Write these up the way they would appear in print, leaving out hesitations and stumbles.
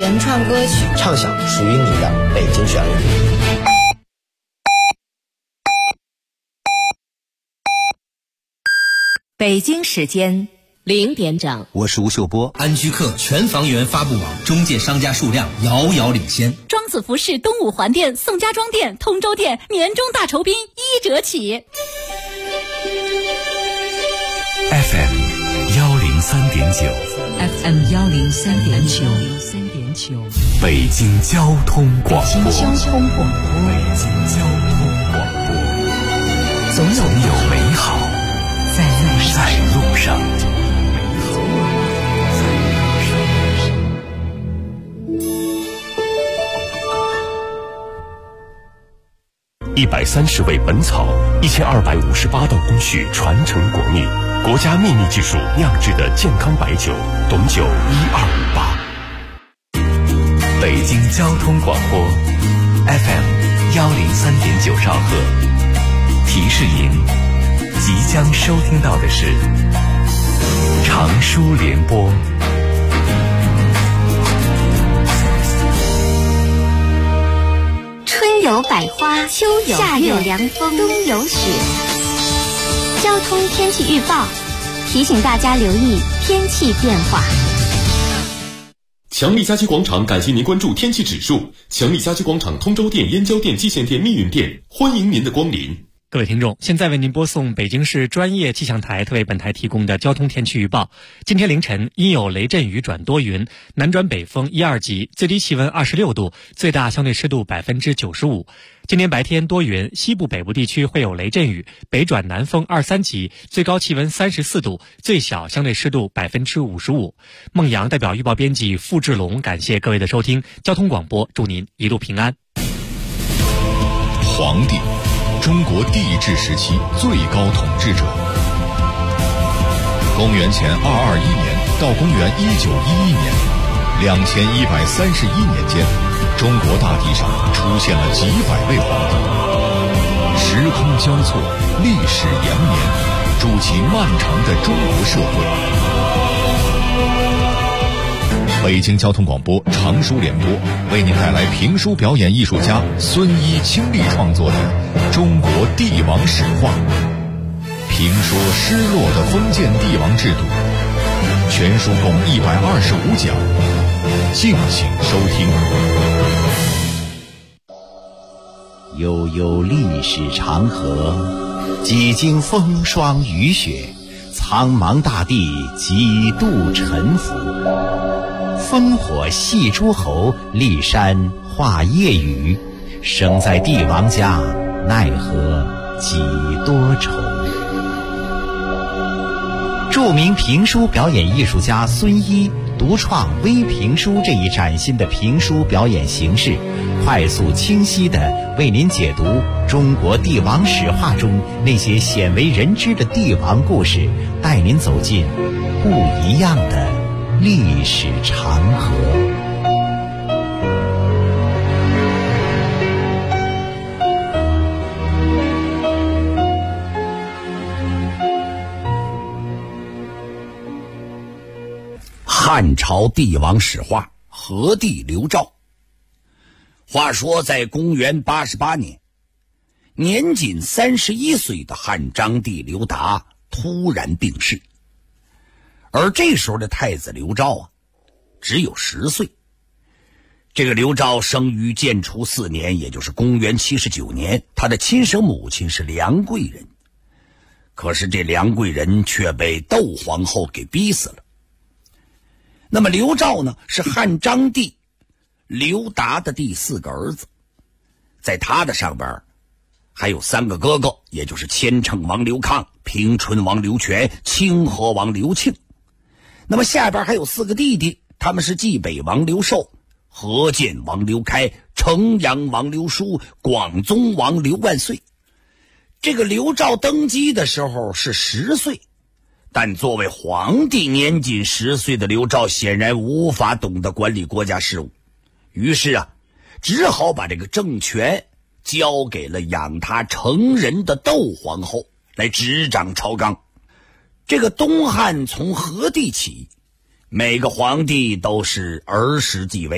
原创歌曲， 畅享属于你的北京旋律。 北京时间0点整， 我是吴秀波。 安居客全房源发布网中介商家数量遥遥领先。 庄子服饰东五环店、宋家庄店、通州店年终大酬宾1折起。 FM 103.9 FM 103.9， 北京交通广播。 北京交通广播， 总有美好在路上。130味本草，1258道工序传承国秘，国家秘密技术酿制的健康白酒，董酒1258。北京交通广播 FM 103.9兆赫，提示您即将收听到的是长舒联播。 春有百花，秋有夏有凉风，冬有雪。交通天气预报提醒大家留意天气变化。 强力家居广场感谢您关注天气指数。强力家居广场通州店、燕郊店、蓟县店、密云店，欢迎您的光临。 各位听众，现在为您播送北京市专业气象台特为本台提供的交通天气预报。今天凌晨阴有雷阵雨转多云，南转北风1、2级，最低气温26度，最大相对湿度95%。今天白天多云，西部北部地区会有雷阵雨，北转南风2、3级，最高气温34度，最小相对湿度55%。孟阳代表预报编辑付志龙感谢各位的收听，交通广播祝您一路平安。 皇帝，中国帝制时期最高统治者。公元前221年到公元1911年，2131年间，中国大地上出现了几百位皇帝，时空交错，历史延绵，筑起漫长的中国社会。北京交通广播长舒联播为您带来评书表演艺术家孙一倾力创作的《中国帝王史话》，评说失落的封建帝王制度，全书共125讲，敬请收听。 悠悠历史长河，几经风霜雨雪，苍茫大地几度沉浮。烽火戏诸侯，骊山画夜雨，生在帝王家，奈何几多愁。著名评书表演艺术家孙一独创微评书这一崭新的评书表演形式，快速清晰地为您解读中国帝王史话中那些鲜为人知的帝王故事，带您走进不一样的历史长河。 汉朝帝王史话，何帝刘肇。话说在公元88年，年仅31岁的汉章帝刘达突然病逝，而这时候的太子刘肇只有10岁。这个刘肇生于建初4年，也就是公元79年，他的亲生母亲是梁贵人，可是这梁贵人却被窦皇后给逼死了。那么刘肇呢，是汉章帝刘达的第4个儿子，在他的上边还有3个哥哥，也就是千乘王刘抗、平春王刘权、清河王刘庆。那么下边还有4个弟弟，他们是济北王刘寿、河间王刘开、城阳王刘书、广宗王刘万岁。这个刘肇登基的时候是10岁，但作为皇帝，年仅10岁的刘肇显然无法懂得管理国家事务，于是只好把这个政权交给了养他成人的窦皇后来执掌朝纲。这个东汉从何帝起，每个皇帝都是儿时继位，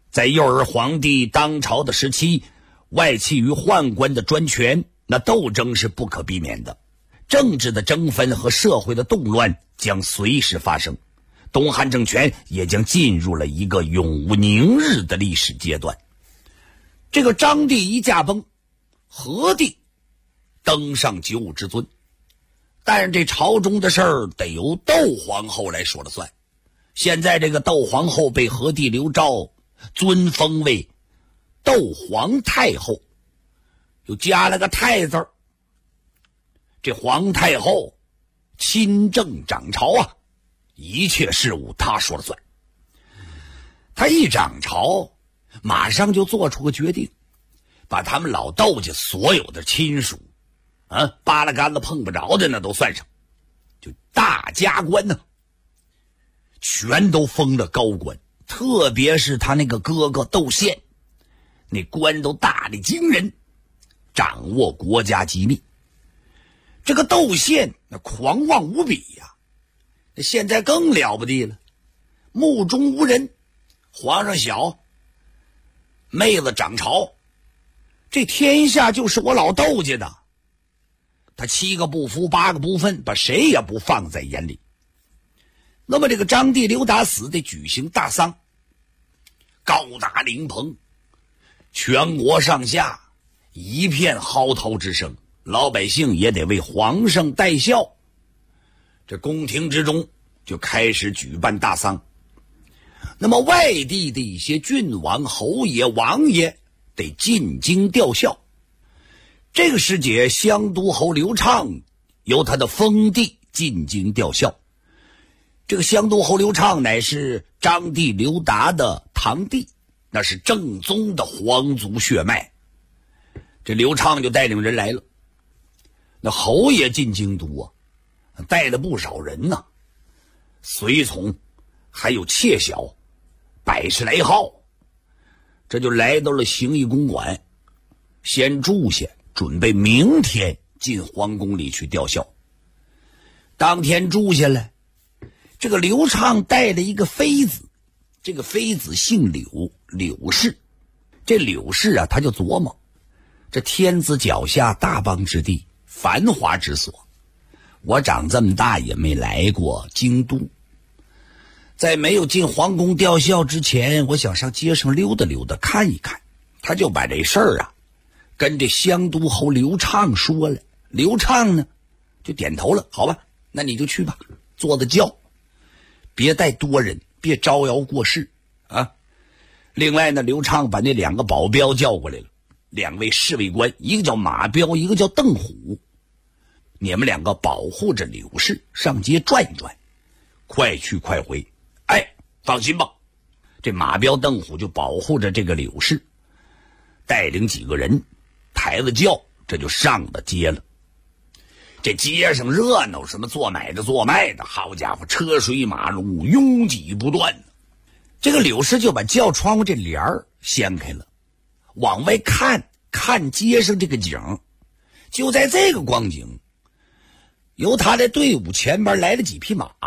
在幼儿皇帝当朝的时期，外戚与宦官的专权，那斗争是不可避免的，政治的争纷和社会的动乱将随时发生，东汉政权也将进入了一个永无宁日的历史阶段。这个张帝一驾崩，何帝登上九五之尊，但是这朝中的事儿得由窦皇后来说了算。现在这个窦皇后被何帝刘昭尊封为窦皇太后，又加了个太字儿。这皇太后亲政掌朝啊，一切事务她说了算。她一掌朝，马上就做出个决定，把他们老窦家所有的亲属扒拉杆子碰不着的那都算上，就大加官呢，全都封了高官。特别是他那个哥哥窦宪，那官都大得惊人，掌握国家机密。这个窦宪那狂妄无比呀，现在更了不地了，目中无人，皇上小，妹子掌朝，这天下就是我老窦家的。他7个不服8个不忿，把谁也不放在眼里。那么这个张帝刘达死得举行大丧，高大灵棚，全国上下一片嚎啕之声，老百姓也得为皇上戴孝。这宫廷之中就开始举办大丧。那么外地的一些郡王侯爷王爷得进京吊孝。这个时节，襄都侯刘畅由他的封地进京吊孝。这个襄都侯刘畅乃是张帝刘达的堂弟，那是正宗的皇族血脉。这刘畅就带领人来了。那侯爷进京都啊，带了不少人呢，随从还有妾小100来号。这就来到了形意公馆，先住下，准备明天进皇宫里去吊孝。当天住下来，这个刘畅带了一个妃子，这个妃子姓柳，柳氏。这柳氏啊，他就琢磨，这天子脚下大邦之地，繁华之所，我长这么大也没来过京都，在没有进皇宫吊孝之前，我想上街上溜达溜达看一看。他就把这事儿啊跟这襄都侯刘畅说了。刘畅呢就点头了，好吧，那你就去吧，坐着轿，别带多人，别招摇过市啊。另外呢，刘畅把那2个保镖叫过来了，2位侍卫官，一个叫马彪，一个叫邓虎。你们2个保护着柳氏上街转一转，快去快回。哎，放心吧。这马彪邓虎就保护着这个柳氏，带领几个人抬着轿，这就上了街了。这街上热闹，什么做买的做卖的，好家伙，车水马龙，拥挤不断。这个柳氏就把轿窗户这帘儿掀开了，往外看街上这个景。就在这个光景，由他的队伍前边来了几匹马，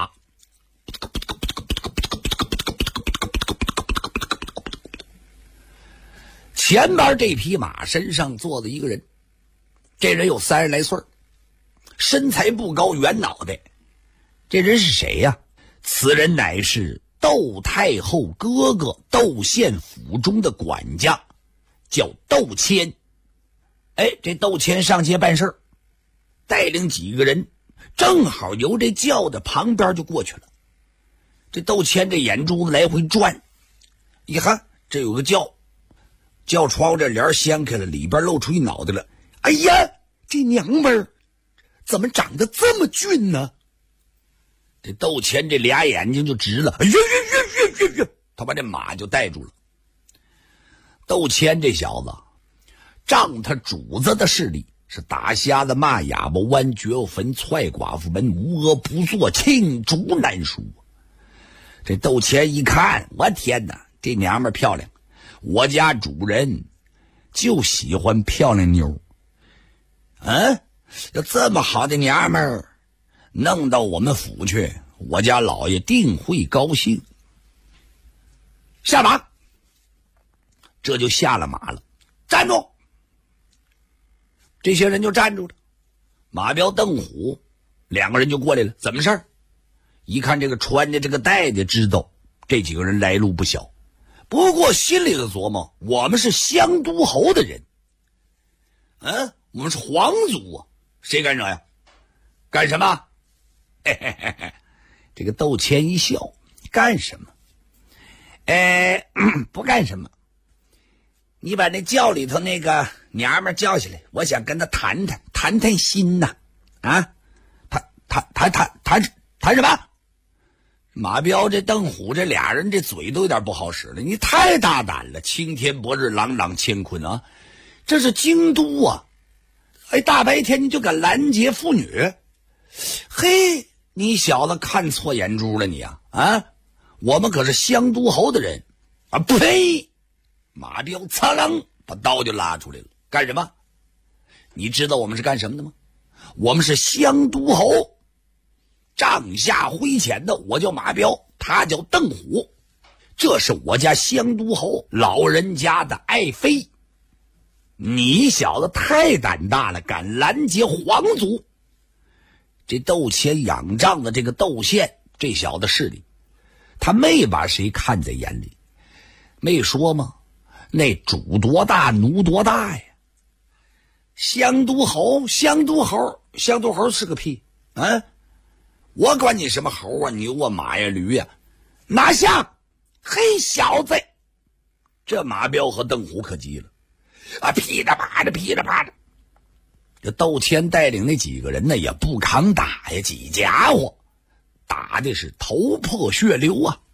前边这匹马身上坐着一个人，这人有30来岁，身材不高，圆脑袋。这人是谁呀？此人乃是窦太后哥哥窦宪府中的管家，叫窦谦。哎，这窦谦上街办事，带领几个人正好由这轿的旁边就过去了。这窦谦这眼珠子来回转，一看这有个轿窗这帘掀开了，里边露出一脑袋了。哎呀，这娘们儿怎么长得这么俊呢？这窦谦这俩眼睛就直了，他把这马就带住了。窦谦这小子仗他主子的势力，是打瞎子骂哑巴，剜绝坟，踹寡妇门，无恶不作，罄竹难书。这窦谦一看，我天哪，这娘们儿漂亮，我家主人就喜欢漂亮妞。要这么好的娘们儿弄到我们府去，我家老爷定会高兴。下马， 这就下了马了。站住！这些人就站住了。马彪、邓虎两个人就过来了。怎么事儿？一看这个穿着这个带的，知道这几个人来路不小。不过心里头琢磨，我们是湘都侯的人，我们是皇族啊，谁敢惹呀？干什么？嘿嘿嘿嘿，这个窦谦一笑，干什么？不干什么。你把那轿里头那个娘们叫下来，我想跟她谈心呐。谈什么？马彪这邓虎这俩人这嘴都有点不好使了，你太大胆了，青天白日，朗朗乾坤啊！这是京都啊！大白天你就敢拦截妇女？嘿，你小子看错眼珠了你啊！我们可是湘都侯的人啊！呸！马彪擦楞把刀就拉出来了。干什么？你知道我们是干什么的吗？我们是湘都侯，帐下麾前的，我叫马彪，他叫邓虎，这是我家湘都侯老人家的爱妃。你小子太胆大了，敢拦截皇族！这窦谦仰仗的这个窦宪这小子势力，他没把谁看在眼里，没说吗？那主多大奴多大呀！湘都侯是个屁我管你什么猴啊牛啊马呀驴呀！拿下！嘿，小子！这马彪和邓虎可急了噼里啪啦。这窦谦带领那几个人呢，也不抗打呀，几家伙打的是头破血流啊！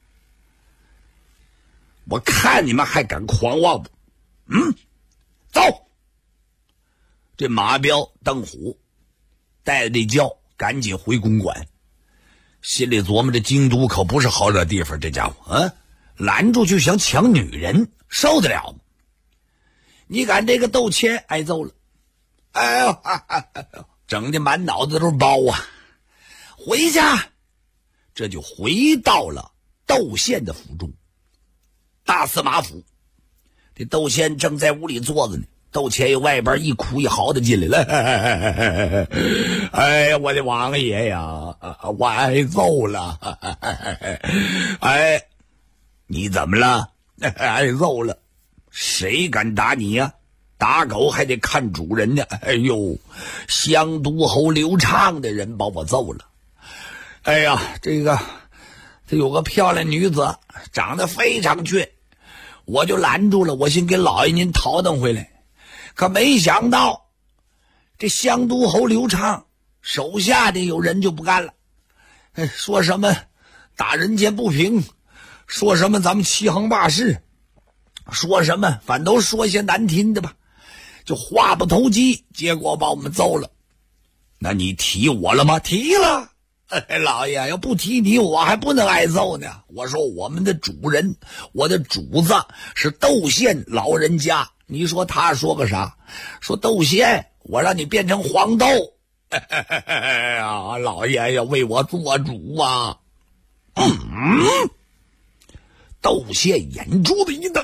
我看你们还敢狂妄不？走！这马彪、邓虎带着这轿赶紧回公馆，心里琢磨这京都可不是好惹地方，这家伙拦住就想抢女人，受得了吗？你敢这个窦谦挨揍了，整的满脑子都是包啊！回家，这就回到了窦宪的府中。大司马府，这窦宪正在屋里坐着呢，窦谦由外边一哭一嚎的进来了。我的王爷呀，我挨揍了。你怎么了？挨揍了？谁敢打你呀？打狗还得看主人呢。湘都侯刘畅的人把我揍了。这有个漂亮女子，长得非常俊，我就拦住了，我寻给老爷您讨等回来。可没想到这湘都侯刘畅手下的有人就不干了，说什么打人间不平，说什么咱们欺横霸市，说什么反都说些难听的吧，就话不投机，结果把我们揍了。那你提我了吗？提了。老爷要不提你，我还不能挨揍呢。我说我们的主人，我的主子是窦宪老人家，你说他说个啥？说窦宪，我让你变成黄豆。老爷要为我做主啊！窦宪眼珠子一瞪，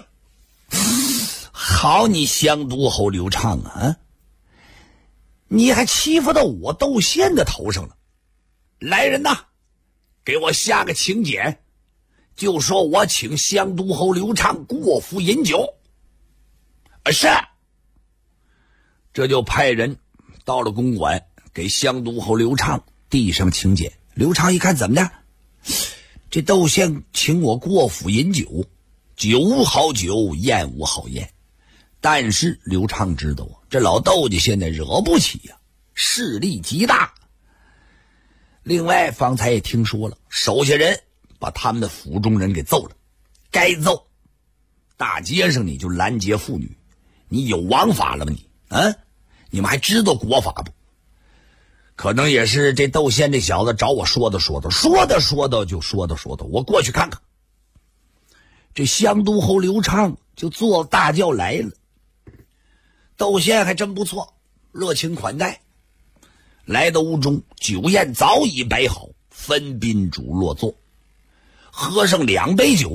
好你湘都侯刘畅啊，你还欺负到我窦宪的头上了。来人呐，给我下个请柬，就说我请湘都侯刘畅过府饮酒。是。这就派人到了公馆，给湘都侯刘畅递上请柬。刘畅一看，怎么的？这窦宪请我过府饮酒，酒无好酒，宴无好宴。但是刘畅知道这老窦家现在惹不起呀，势力极大。另外方才也听说了，手下人把他们的府中人给揍了，该揍。大街上你就拦截妇女，你有王法了吗你？你们还知道国法不？可能也是这窦宪这小子找我说道，我过去看看。这湘都侯刘畅就坐大轿来了，窦宪还真不错，热情款待。来到屋中，酒宴早已摆好，分宾主落座，喝上2杯酒，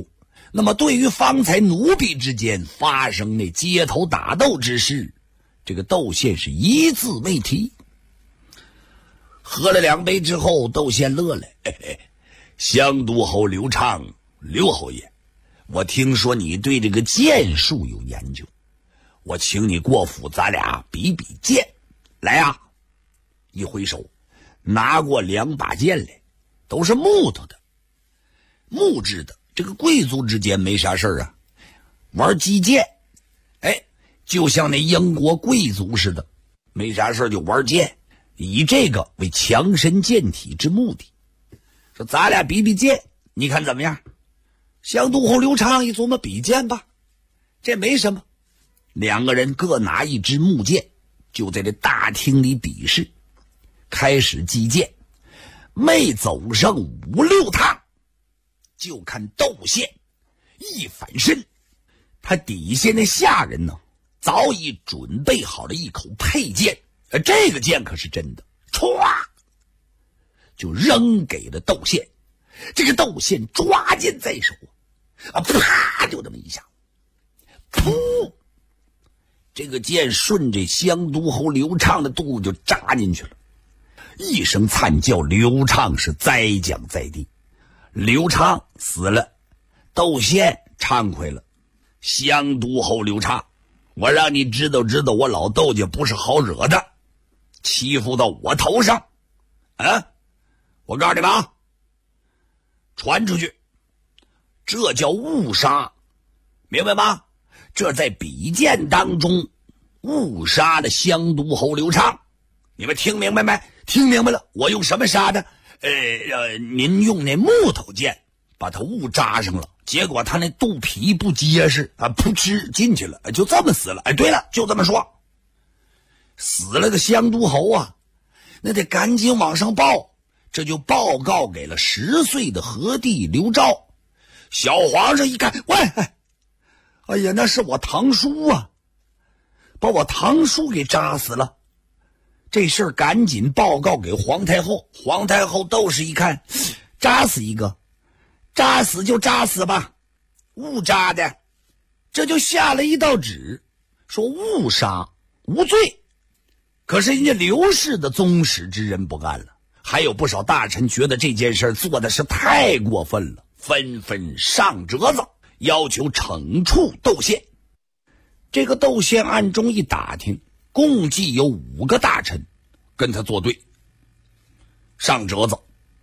那么对于方才奴婢之间发生那街头打斗之事，这个窦宪是一字未提。喝了2杯之后，窦宪乐了，湘都侯刘畅，刘侯爷，我听说你对这个剑术有研究，我请你过府，咱俩比比剑。来啊！一挥手，拿过2把剑来，都是木头的，木质的。这个贵族之间没啥事啊，玩击剑，就像那英国贵族似的，没啥事就玩剑，以这个为强身健体之目的。说咱俩比比剑，你看怎么样？湘都侯刘畅一琢磨，比剑吧，这没什么。2个人各拿一支木剑，就在这大厅里比试，开始击剑。没走上5、6趟，就看窦宪一反身，他底下那下人呢，早已准备好了一口佩剑，这个剑可是真的，歘就扔给了窦宪。这个窦宪抓剑在手啪就这么一下，噗，这个剑顺着湘都侯刘畅的肚子就扎进去了。一声惨叫，刘畅是栽将在地。刘畅死了，窦宪畅快了。湘都侯刘畅，我让你知道知道我老窦家不是好惹的，欺负到我头上我告诉你们啊，传出去，这叫误杀，明白吗？这在比剑当中误杀了湘都侯刘畅，你们听明白没？听明白了，我用什么杀的？您用那木头剑把他误扎上了，结果他那肚皮不结实噗嗤进去了，就这么死了。对了，就这么说，死了个湘都侯啊，那得赶紧往上报，这就报告给了10岁的和帝刘昭。小皇上一看，喂，哎呀，那是我堂叔啊，把我堂叔给扎死了。这事儿赶紧报告给皇太后。皇太后窦氏一看，扎死一个，扎死就扎死吧，误扎的，这就下了一道旨，说误杀无罪。可是人家刘氏的宗室之人不干了，还有不少大臣觉得这件事做的是太过分了，纷纷上折子，要求惩处窦宪。这个窦宪暗中一打听，共计有5个大臣跟他作对，上折子。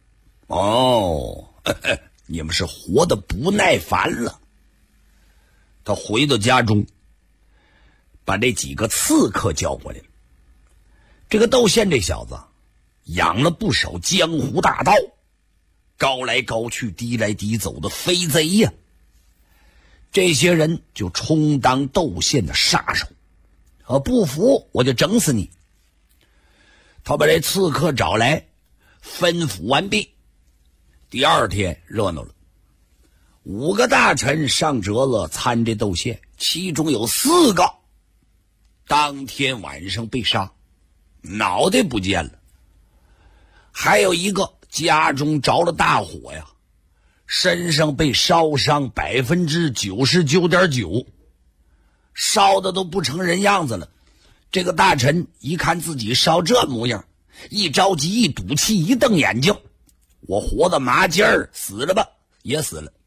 你们是活得不耐烦了。他回到家中，把这几个刺客叫过来了。这个窦宪这小子养了不少江湖大盗，高来高去，低来低走的飞贼呀。这些人就充当窦宪的杀手，不服我就整死你。他把这刺客找来，吩咐完毕。第2天热闹了，5个大臣上折子参这窦宪，其中有4个当天晚上被杀，脑袋不见了，还有1个家中着了大火呀，身上被烧伤99.9%，烧的都不成人样子了。这个大臣一看自己烧这模样，一着急一赌气一瞪眼睛，我活的麻筋儿，死了吧，也死了。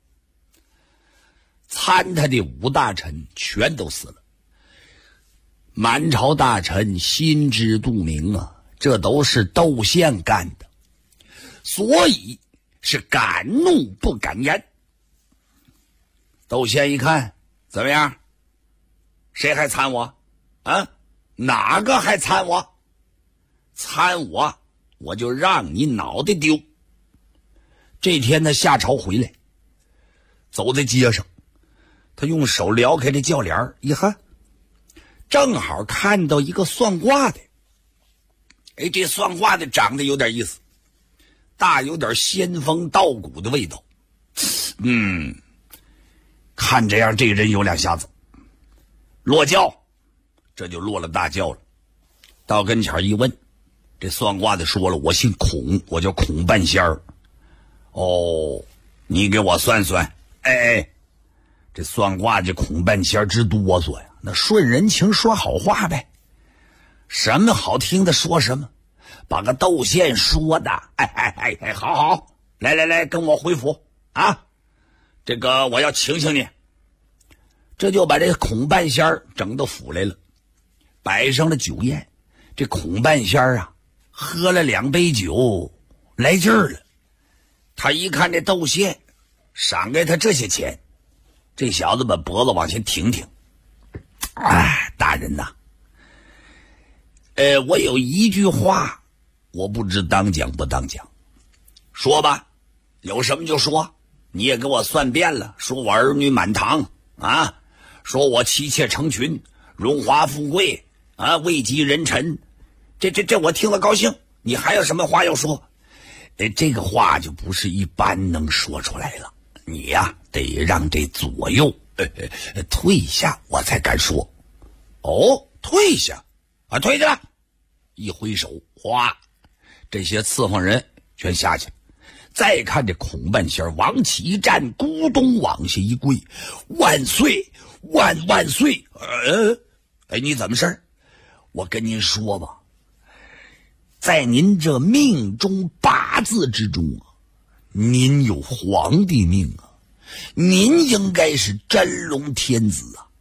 参他的5大臣全都死了。满朝大臣心知肚明啊，这都是窦宪干的，所以是敢怒不敢言。窦宪一看，怎么样？谁还参我啊？哪个还参我？参我，我就让你脑袋丢。这天他下朝回来，走在街上，他用手撩开这轿帘一看，正好看到一个算卦的。这算卦的长得有点意思，大有点仙风道骨的味道。看这样这人有2下子。落轿，这就落了大轿了。到跟前一问，这算卦的说了，我姓孔，我叫孔半仙儿。你给我算算。 这算卦这孔半仙直哆嗦呀，那顺人情说好话呗，什么好听的说什么，把个窦宪说的，好，来，跟我回府啊，这个我要请请你。这就把这孔半仙整到府来了，摆上了酒宴。这孔半仙啊，喝了2杯酒，来劲儿了。他一看这窦宪赏给他这些钱，这小子把脖子往前挺挺。大人呐，我有一句话，我不知当讲不当讲，说吧，有什么就说。你也给我算遍了，说我儿女满堂啊，说我妻妾成群，荣华富贵啊，位极人臣，这我听了高兴。你还有什么话要说？这个话就不是一般能说出来了，你呀得让这左右退下，我才敢说。哦，退下啊，退下！一挥手，哗，这些伺候人全下去了。再看这孔半仙往起一站，咕咚往下一跪，万岁，万岁！你怎么事儿？我跟您说吧，在您这命中8字之中啊，您有皇帝命啊，您应该是真龙天子啊。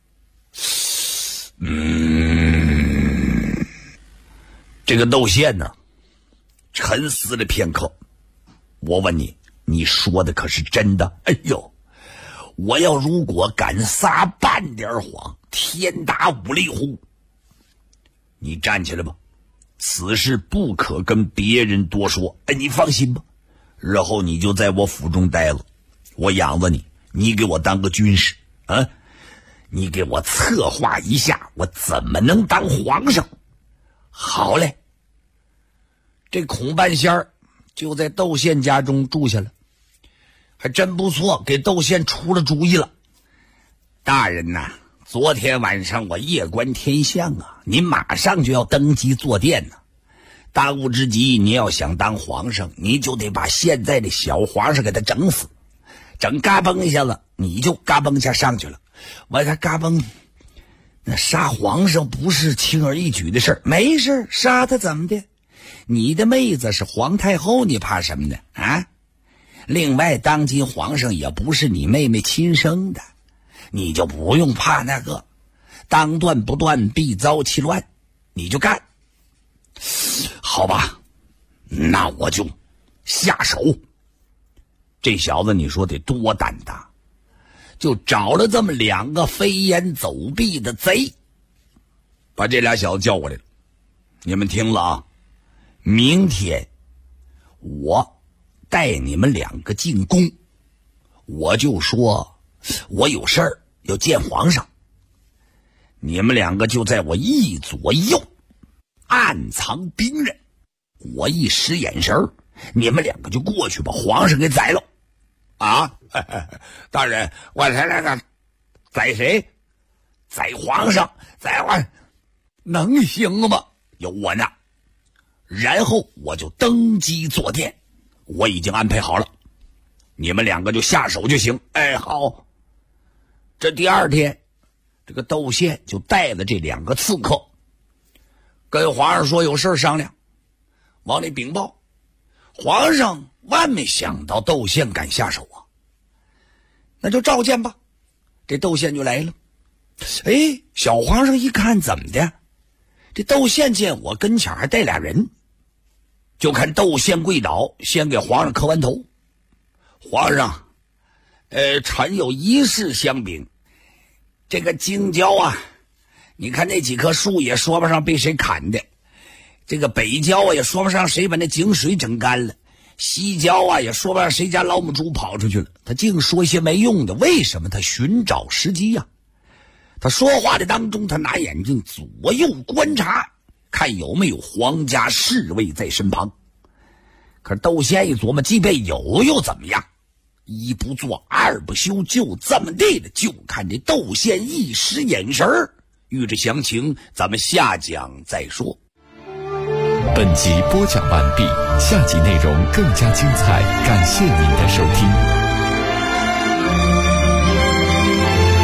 这个窦宪呢，沉思了片刻。我问你，你说的可是真的？哎呦，我要如果敢撒半点谎，天打五雷轰！你站起来吧，此事不可跟别人多说。你放心吧，日后你就在我府中待了，我养着你，你给我当个军师啊！你给我策划一下，我怎么能当皇上？好嘞，这孔半仙儿就在窦宪家中住下了，还真不错，给窦宪出了主意了。大人呐，昨天晚上我夜观天象啊，您马上就要登基坐殿呢。当务之急，你要想当皇上，你就得把现在的小皇上给他整死，整嘎嘣一下子，你就嘎嘣一下上去了。完他嘎嘣，那杀皇上不是轻而易举的事儿，没事，杀他怎么的？你的妹子是皇太后，你怕什么呢？啊！另外，当今皇上也不是你妹妹亲生的，你就不用怕那个。当断不断，必遭其乱，你就干。好吧，那我就下手。这小子你说得多胆大，就找了这么2个飞檐走壁的贼，把这俩小子叫过来了。你们听了啊，明天我带你们2个进宫，我就说我有事儿要见皇上，你们2个就在我一左一右暗藏兵刃，我一使眼神，你们2个就过去把皇上给宰了。啊，大人，我才来个宰谁？宰皇上，宰完能行吗？有我呢。然后我就登基坐殿，我已经安排好了，你们2个就下手就行。好。这第2天，这个窦宪就带了这2个刺客，跟皇上说有事商量，往里禀报。皇上万没想到窦宪敢下手啊，那就召见吧。这窦宪就来了。小皇上一看怎么的，这窦宪见我跟前还带俩人，就看窦宪跪倒，先给皇上磕完头。皇上，臣有一事相禀。这个京郊啊，你看那几棵树也说不上被谁砍的，这个北郊啊也说不上谁把那井水整干了，西郊啊也说不上谁家老母猪跑出去了。他净说一些没用的，为什么？他寻找时机呀。他说话的当中，他拿眼睛左右观察，看有没有皇家侍卫在身旁。可是窦宪一琢磨，即便有又怎么样？一不做二不休，就这么地的，就看这窦宪一使眼神儿。欲知详情，咱们下讲再说。 本集播讲完毕，下集内容更加精彩，感谢您的收听。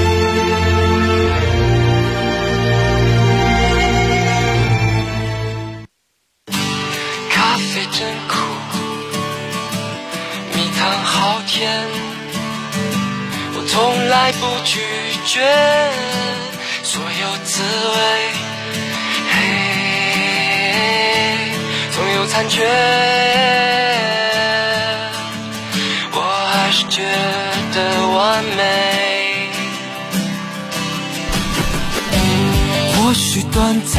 觉所有滋味，总有残缺，我还是觉得完美。或许短暂，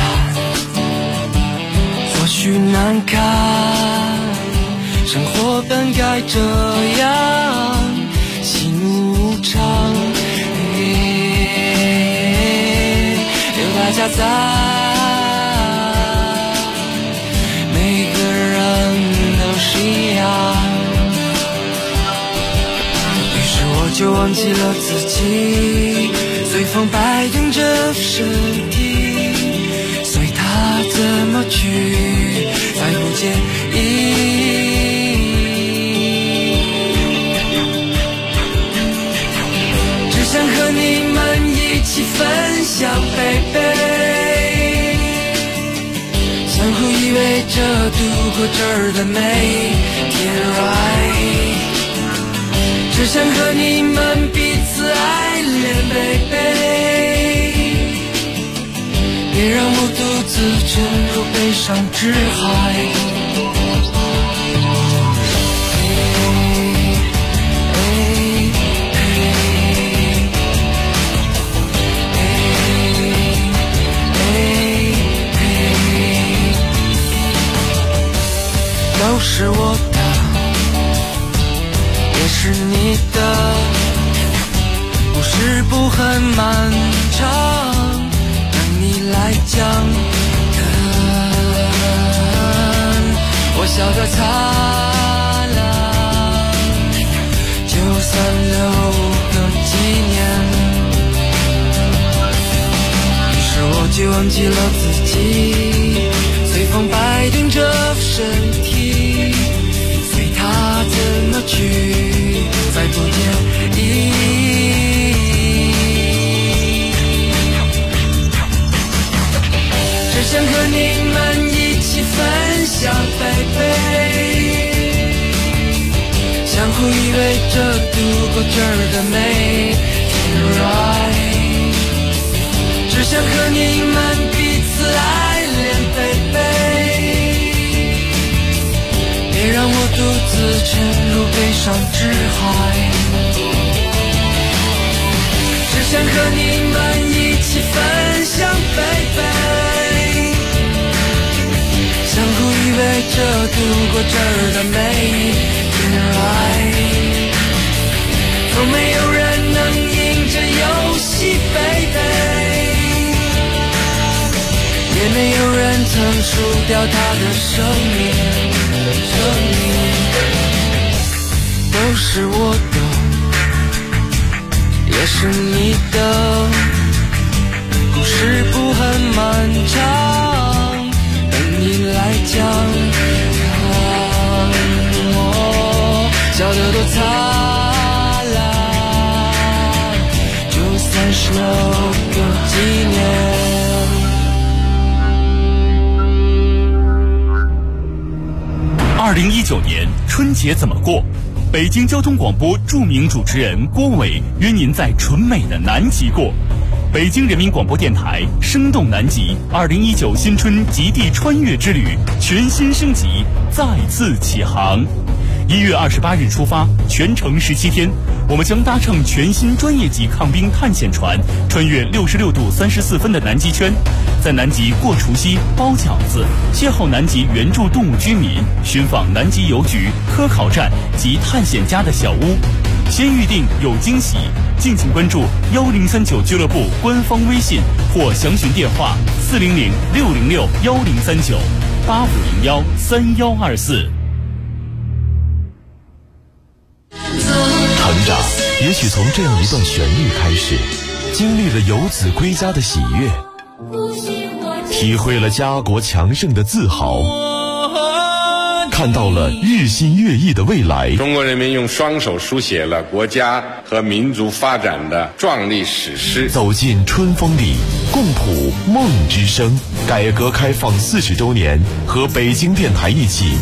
或许难堪，生活本该这样，喜怒无常，有大家在，每个人都是一样。于是我就忘记了自己，随风摆动着身体，随它怎么去，再不介意。只想和你们一起分享baby，相互依偎着度过这儿的每天 right， 只想和你们彼此爱恋 baby， 别让我独自沉入悲伤之海。都是我的，也是你的，故事不很漫长，等你来讲。我笑得灿烂，就算留个纪念。于是我就忘记了自己，随风摆动着身体，随它怎么去，再不介意。只想和你们一起分享baby，相互依偎着度过这儿的每天 right， 只想和你们彼此爱恋baby， 别让我独自沉入悲伤之海。只想和你们一起分享baby，相互依偎着度过这儿的每天 right， 从没有人能赢这游戏 baby， 也没有人曾输掉他的生命，都是我的，也是你的，故事不很漫长，等你来讲。我笑得多灿烂，就算是留个纪念。 2019年春节怎么过？北京交通广播著名主持人郭伟约您在纯美的南极过。北京人民广播电台生动南极2019新春极地穿越之旅全新升级，再次起航。1月28日出发，全程17天，我们将搭乘全新专业级抗冰探险船，穿越66度34分的南极圈，在南极过除夕、包饺子，邂逅南极原住动物居民，寻访南极邮局、科考站及探险家的小屋。先预定有惊喜，敬请关注1039俱乐部官方微信或详询电话400-606-1039-8501-3124。 成长也许从这样一段旋律开始，经历了游子归家的喜悦，体会了家国强盛的自豪，看到了日新月异的未来。 中国人民用双手书写了国家和民族发展的壮丽史诗。 走进春风里，共谱梦之声。改革开放40周年，和北京电台一起